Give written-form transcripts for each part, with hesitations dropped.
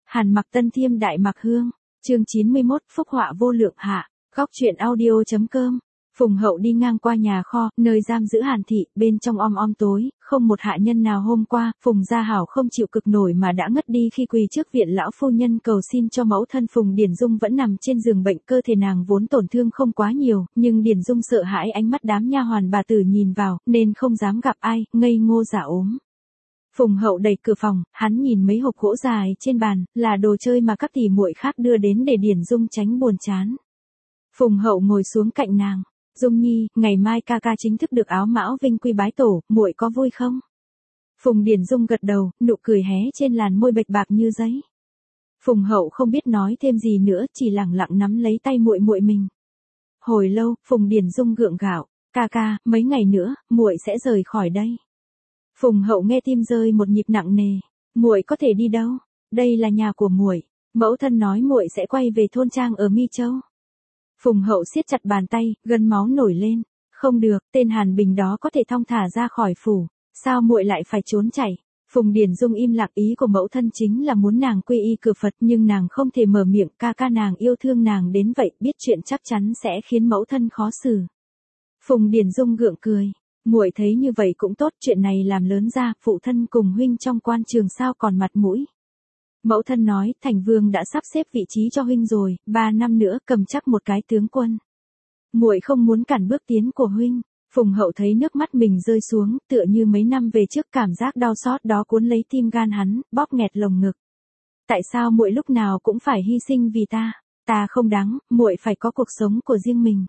Hàn Mặc Tân Thiêm Đại Mặc Hương, chương 91, phúc họa vô lượng hạ, góc truyện audio.com. Phùng Hậu đi ngang qua nhà kho, nơi giam giữ Hàn Thị, bên trong om tối, không một hạ nhân nào. Hôm qua, Phùng Gia Hảo không chịu cực nổi mà đã ngất đi khi quỳ trước viện lão phu nhân cầu xin cho mẫu thân. Phùng Điển Dung vẫn nằm trên giường bệnh, cơ thể nàng vốn tổn thương không quá nhiều, nhưng Điển Dung sợ hãi ánh mắt đám nha hoàn bà tử nhìn vào, nên không dám gặp ai, ngây ngô giả ốm. Phùng Hậu đẩy cửa phòng, hắn nhìn mấy hộp gỗ dài trên bàn, là đồ chơi mà các tỷ muội khác đưa đến để Điển Dung tránh buồn chán. Phùng Hậu ngồi xuống cạnh nàng. Dung Nhi, ngày mai ca ca chính thức được áo mão vinh quy bái tổ, muội có vui không? Phùng Điển Dung gật đầu, nụ cười hé trên làn môi bạch bạc như giấy. Phùng Hậu không biết nói thêm gì nữa, chỉ lẳng lặng nắm lấy tay muội muội mình. Hồi lâu, Phùng Điển Dung gượng gạo, ca ca, mấy ngày nữa, muội sẽ rời khỏi đây. Phùng Hậu nghe tim rơi một nhịp nặng nề, muội có thể đi đâu? Đây là nhà của muội, mẫu thân nói muội sẽ quay về thôn trang ở Mi Châu. Phùng Hậu siết chặt bàn tay, gân máu nổi lên. Không được, tên Hàn Bình đó có thể thong thả ra khỏi phủ, sao muội lại phải trốn chạy? Phùng Điển Dung im lặng, ý của mẫu thân chính là muốn nàng quy y cửa Phật, nhưng nàng không thể mở miệng. Ca ca nàng yêu thương nàng đến vậy, biết chuyện chắc chắn sẽ khiến mẫu thân khó xử. Phùng Điển Dung gượng cười, muội thấy như vậy cũng tốt, chuyện này làm lớn ra, phụ thân cùng huynh trong quan trường sao còn mặt mũi. Mẫu thân nói, Thành Vương đã sắp xếp vị trí cho huynh rồi, 3 năm nữa cầm chắc một cái tướng quân. Muội không muốn cản bước tiến của huynh. Phùng Hậu thấy nước mắt mình rơi xuống, tựa như mấy năm về trước, cảm giác đau xót đó cuốn lấy tim gan hắn, bóp nghẹt lồng ngực. Tại sao muội lúc nào cũng phải hy sinh vì ta? Ta không đáng, muội phải có cuộc sống của riêng mình.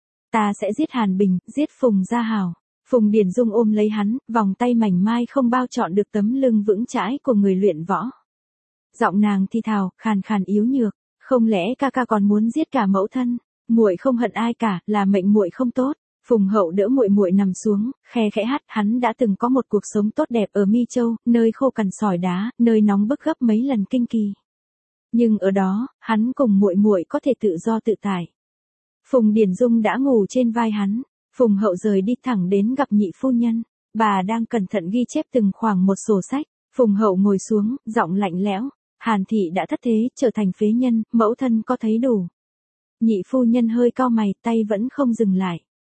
Ta sẽ giết Hàn Bình, giết Phùng Gia Hảo. Phùng Điển Dung ôm lấy hắn, vòng tay mảnh mai không bao trọn được tấm lưng vững chãi của người luyện võ. Giọng nàng thi thào, khàn khàn yếu nhược, không lẽ ca ca còn muốn giết cả mẫu thân? Muội không hận ai cả, là mệnh muội không tốt. Phùng Hậu đỡ muội muội nằm xuống, khe khẽ hát, hắn đã từng có một cuộc sống tốt đẹp ở Mi Châu, nơi khô cằn sỏi đá, nơi nóng bức gấp mấy lần kinh kỳ. Nhưng ở đó, hắn cùng muội muội có thể tự do tự tại. Phùng Điển Dung đã ngủ trên vai hắn. Phùng Hậu rời đi thẳng đến gặp nhị phu nhân. Bà đang cẩn thận ghi chép từng khoảng một sổ sách. Phùng Hậu ngồi xuống, giọng lạnh lẽo. Hàn Thị đã thất thế, trở thành phế nhân, mẫu thân có thấy đủ? Nhị phu nhân hơi cau mày, tay vẫn không dừng lại.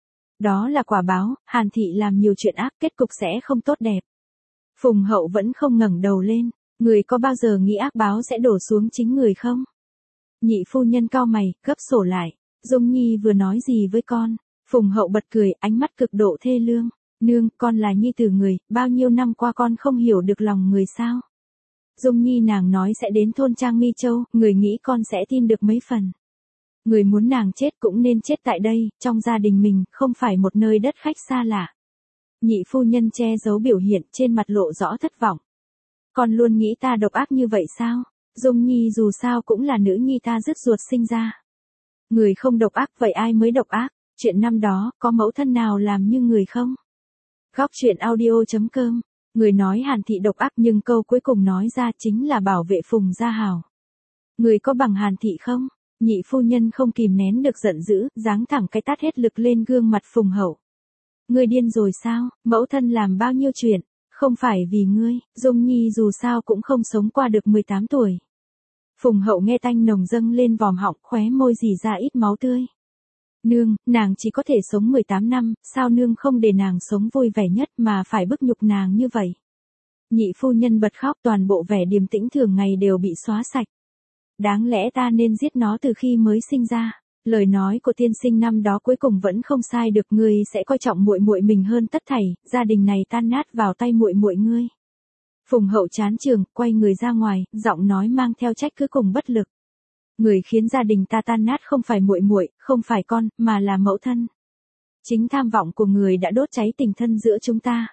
Đó là quả báo, Hàn Thị làm nhiều chuyện ác, kết cục sẽ không tốt đẹp. Phùng Hậu vẫn không ngẩng đầu lên. Người có bao giờ nghĩ ác báo sẽ đổ xuống chính người không? Nhị phu nhân cau mày, gấp sổ lại. Dung Nhi vừa nói gì với con? Phùng Hậu bật cười, ánh mắt cực độ thê lương. Nương, con là nhi tử người, bao nhiêu năm qua con không hiểu được lòng người sao? Dung Nhi nàng nói sẽ đến thôn trang Mi Châu, người nghĩ con sẽ tin được mấy phần. Người muốn nàng chết cũng nên chết tại đây, trong gia đình mình, không phải một nơi đất khách xa lạ. Nhị phu nhân che giấu biểu hiện, trên mặt lộ rõ thất vọng. Con luôn nghĩ ta độc ác như vậy sao? Dung Nhi dù sao cũng là nữ nhi ta dứt ruột sinh ra. Người không độc ác vậy ai mới độc ác? Chuyện năm đó, có mẫu thân nào làm như người không? Góc truyện audio.com. Người nói Hàn Thị độc ác, nhưng câu cuối cùng nói ra chính là bảo vệ Phùng Gia Hảo. Người có bằng Hàn Thị không? Nhị phu nhân không kìm nén được giận dữ, giáng thẳng cái tát hết lực lên gương mặt Phùng Hậu. Ngươi điên rồi sao? Mẫu thân làm bao nhiêu chuyện, không phải vì ngươi. Dung Nhi dù sao cũng không sống qua được 18 tuổi. Phùng Hậu nghe tanh nồng dâng lên vòm họng, khóe môi rỉ ra ít máu tươi. Nương, nàng chỉ có thể sống 18 năm, sao nương không để nàng sống vui vẻ nhất mà phải bức nhục nàng như vậy? Nhị phu nhân bật khóc, toàn bộ vẻ điềm tĩnh thường ngày đều bị xóa sạch. Đáng lẽ ta nên giết nó từ khi mới sinh ra. Lời nói của tiên sinh năm đó cuối cùng vẫn không sai được, ngươi sẽ coi trọng muội muội mình hơn tất thảy, gia đình này tan nát vào tay muội muội ngươi. Phùng Hậu chán trường, quay người ra ngoài, giọng nói mang theo trách cứ cùng bất lực. Người khiến gia đình ta tan nát không phải muội muội, không phải con, mà là mẫu thân. Chính tham vọng của người đã đốt cháy tình thân giữa chúng ta.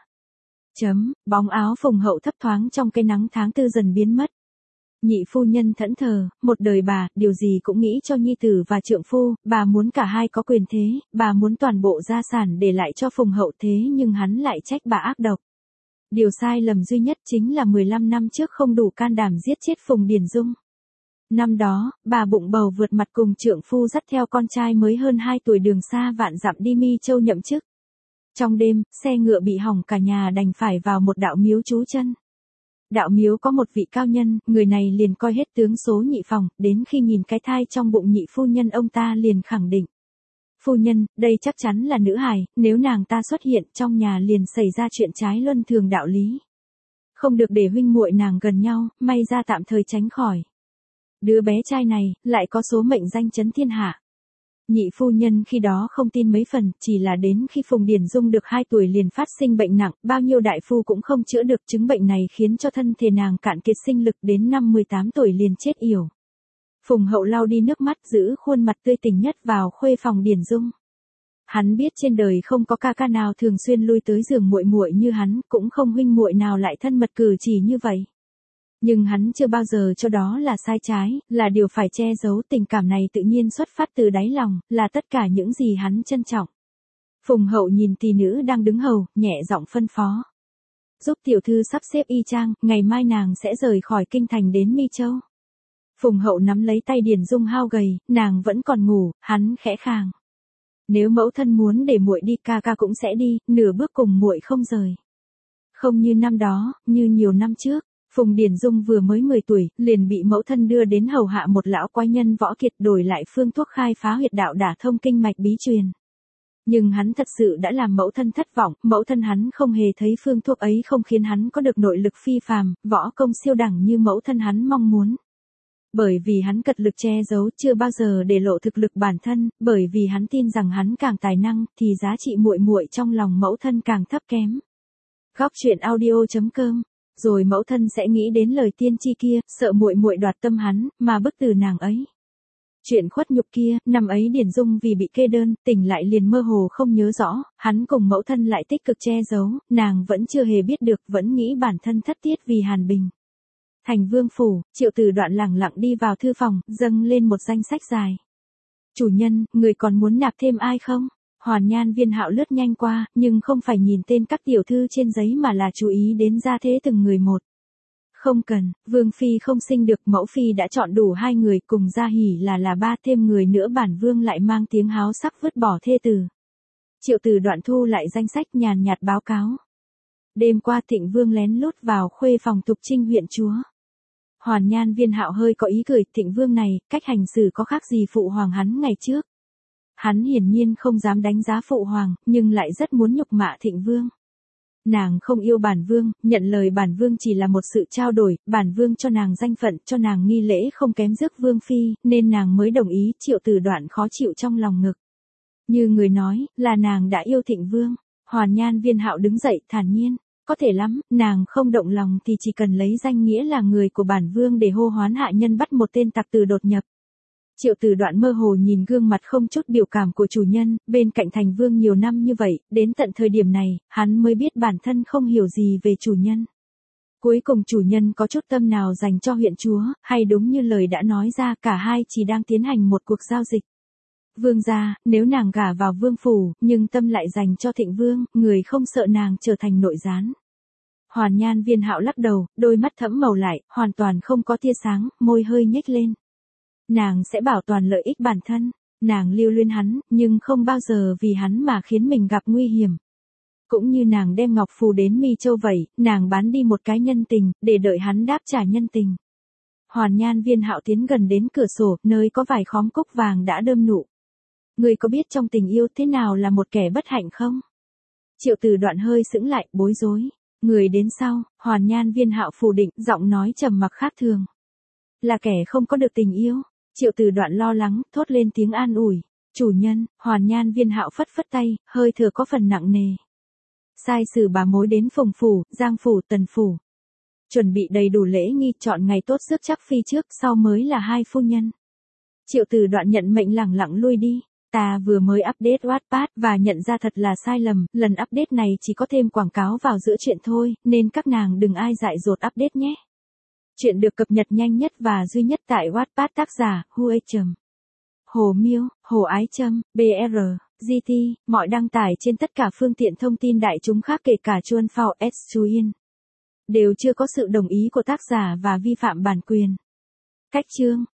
Bóng áo Phùng Hậu thấp thoáng trong cái nắng tháng tư dần biến mất. Nhị phu nhân thẫn thờ, một đời bà, điều gì cũng nghĩ cho nhi tử và trượng phu, bà muốn cả hai có quyền thế, bà muốn toàn bộ gia sản để lại cho Phùng Hậu, thế nhưng hắn lại trách bà ác độc. Điều sai lầm duy nhất chính là 15 năm trước không đủ can đảm giết chết Phùng Điển Dung. Năm đó, bà bụng bầu vượt mặt cùng trượng phu dắt theo con trai mới hơn 2 tuổi đường xa vạn dặm đi Mi Châu nhậm chức. Trong đêm, xe ngựa bị hỏng, cả nhà đành phải vào một đạo miếu trú chân. Đạo miếu có một vị cao nhân, người này liền coi hết tướng số nhị phòng, đến khi nhìn cái thai trong bụng nhị phu nhân ông ta liền khẳng định. Phu nhân, đây chắc chắn là nữ hài, nếu nàng ta xuất hiện trong nhà liền xảy ra chuyện trái luân thường đạo lý. Không được để huynh muội nàng gần nhau, may ra tạm thời tránh khỏi. Đứa bé trai này, lại có số mệnh danh chấn thiên hạ. Nhị phu nhân khi đó không tin mấy phần, chỉ là đến khi Phùng Điển Dung được 2 tuổi liền phát sinh bệnh nặng, bao nhiêu đại phu cũng không chữa được, chứng bệnh này khiến cho thân thể nàng cạn kiệt sinh lực, đến năm 18 tuổi liền chết yểu. Phùng Hậu lau đi nước mắt, giữ khuôn mặt tươi tỉnh nhất vào khuê phòng Điển Dung. Hắn biết trên đời không có ca ca nào thường xuyên lui tới giường muội muội như hắn, cũng không huynh muội nào lại thân mật cử chỉ như vậy. Nhưng hắn chưa bao giờ cho đó là sai trái, là điều phải che giấu, tình cảm này tự nhiên xuất phát từ đáy lòng, là tất cả những gì hắn trân trọng. Phùng Hậu nhìn tỷ nữ đang đứng hầu, nhẹ giọng phân phó. Giúp tiểu thư sắp xếp y trang, ngày mai nàng sẽ rời khỏi kinh thành đến Mi Châu. Phùng Hậu nắm lấy tay Điển Dung hao gầy, nàng vẫn còn ngủ, hắn khẽ khàng. Nếu mẫu thân muốn để muội đi, ca ca cũng sẽ đi, nửa bước cùng muội không rời. Không như năm đó, như nhiều năm trước. Phùng Điển Dung vừa mới 10 tuổi, liền bị mẫu thân đưa đến hầu hạ một lão quái nhân võ kiệt, đổi lại phương thuốc khai phá huyệt đạo đả thông kinh mạch bí truyền. Nhưng hắn thật sự đã làm mẫu thân thất vọng, mẫu thân hắn không hề thấy phương thuốc ấy không khiến hắn có được nội lực phi phàm, võ công siêu đẳng như mẫu thân hắn mong muốn. Bởi vì hắn cật lực che giấu, chưa bao giờ để lộ thực lực bản thân, bởi vì hắn tin rằng hắn càng tài năng, thì giá trị muội muội trong lòng mẫu thân càng thấp kém. Góc truyện audio.com. Rồi mẫu thân sẽ nghĩ đến lời tiên tri kia, sợ muội muội đoạt tâm hắn, mà bức từ nàng ấy. Chuyện khuất nhục kia, năm ấy Điển Dung vì bị kê đơn, tỉnh lại liền mơ hồ không nhớ rõ, hắn cùng mẫu thân lại tích cực che giấu, nàng vẫn chưa hề biết được, vẫn nghĩ bản thân thất tiết vì Hàn Bình. Thành Vương phủ, Triệu Tử Đoạn lẳng lặng đi vào thư phòng, dâng lên một danh sách dài. Chủ nhân, người còn muốn nạp thêm ai không? Hoàn Nhan Viên Hạo lướt nhanh qua, nhưng không phải nhìn tên các tiểu thư trên giấy mà là chú ý đến gia thế từng người một. Không cần, Vương Phi không sinh được, mẫu Phi đã chọn đủ 2 người, cùng Gia Hỉ là 3, thêm người nữa bản Vương lại mang tiếng háo sắc vứt bỏ thê tử. Triệu Tử Đoạn thu lại danh sách nhàn nhạt báo cáo. Đêm qua Thịnh Vương lén lút vào khuê phòng Tục Trinh huyện chúa. Hoàn Nhan Viên Hạo hơi có ý cười, Thịnh Vương này, cách hành xử có khác gì phụ hoàng hắn ngày trước. Hắn hiển nhiên không dám đánh giá phụ hoàng, nhưng lại rất muốn nhục mạ Thịnh Vương. Nàng không yêu bản Vương, nhận lời bản Vương chỉ là một sự trao đổi, bản Vương cho nàng danh phận, cho nàng nghi lễ không kém rước Vương Phi, nên nàng mới đồng ý. Triệu Tử Đoạn khó chịu trong lòng ngực. Như người nói, là nàng đã yêu Thịnh Vương. Hoàn Nhan Viên Hạo đứng dậy, thản nhiên. Có thể lắm, nàng không động lòng thì chỉ cần lấy danh nghĩa là người của bản Vương để hô hoán hạ nhân bắt một tên tặc tử đột nhập. Triệu Tử Đoạn mơ hồ nhìn gương mặt không chút biểu cảm của chủ nhân, bên cạnh Thành Vương nhiều năm như vậy, đến tận thời điểm này, hắn mới biết bản thân không hiểu gì về chủ nhân. Cuối cùng chủ nhân có chút tâm nào dành cho huyện chúa, hay đúng như lời đã nói ra, cả hai chỉ đang tiến hành một cuộc giao dịch. Vương gia, nếu nàng gả vào vương phủ, nhưng tâm lại dành cho Thịnh Vương, người không sợ nàng trở thành nội gián. Hoàn Nhan Viên Hạo lắc đầu, đôi mắt thẫm màu lại, hoàn toàn không có tia sáng, môi hơi nhếch lên. Nàng sẽ bảo toàn lợi ích bản thân, nàng lưu luyến hắn, nhưng không bao giờ vì hắn mà khiến mình gặp nguy hiểm. Cũng như nàng đem ngọc phù đến Mi Châu vậy, nàng bán đi một cái nhân tình, để đợi hắn đáp trả nhân tình. Hoàn Nhan Viên Hạo tiến gần đến cửa sổ, nơi có vài khóm cúc vàng đã đơm nụ. Người có biết trong tình yêu thế nào là một kẻ bất hạnh không? Triệu Tử Đoạn hơi sững lại, bối rối. Người đến sau, Hoàn Nhan Viên Hạo phủ định, giọng nói trầm mặc khác thường. Là kẻ không có được tình yêu. Triệu Tử Đoạn lo lắng, thốt lên tiếng an ủi. Chủ nhân, Hoàn Nhan Viên Hạo phất phất tay, hơi thở có phần nặng nề. Sai sử bà mối đến Phùng phủ, Giang phủ, Tần phủ. Chuẩn bị đầy đủ lễ nghi, chọn ngày tốt rước chắc phi trước, sau mới là 2 phu nhân. Triệu Tử Đoạn nhận mệnh lẳng lặng lui đi. Ta vừa mới update Wattpad và nhận ra thật là sai lầm, lần update này chỉ có thêm quảng cáo vào giữa chuyện thôi, nên các nàng đừng ai dại dột update nhé. Chuyện được cập nhật nhanh nhất và duy nhất tại Wattpad, tác giả, Huê. Hồ Miêu, Hồ Ái Trâm, BR, GT, mọi đăng tải trên tất cả phương tiện thông tin đại chúng khác kể cả Chuan Phao S Chuyen. Đều chưa có sự đồng ý của tác giả và vi phạm bản quyền. Cách chương.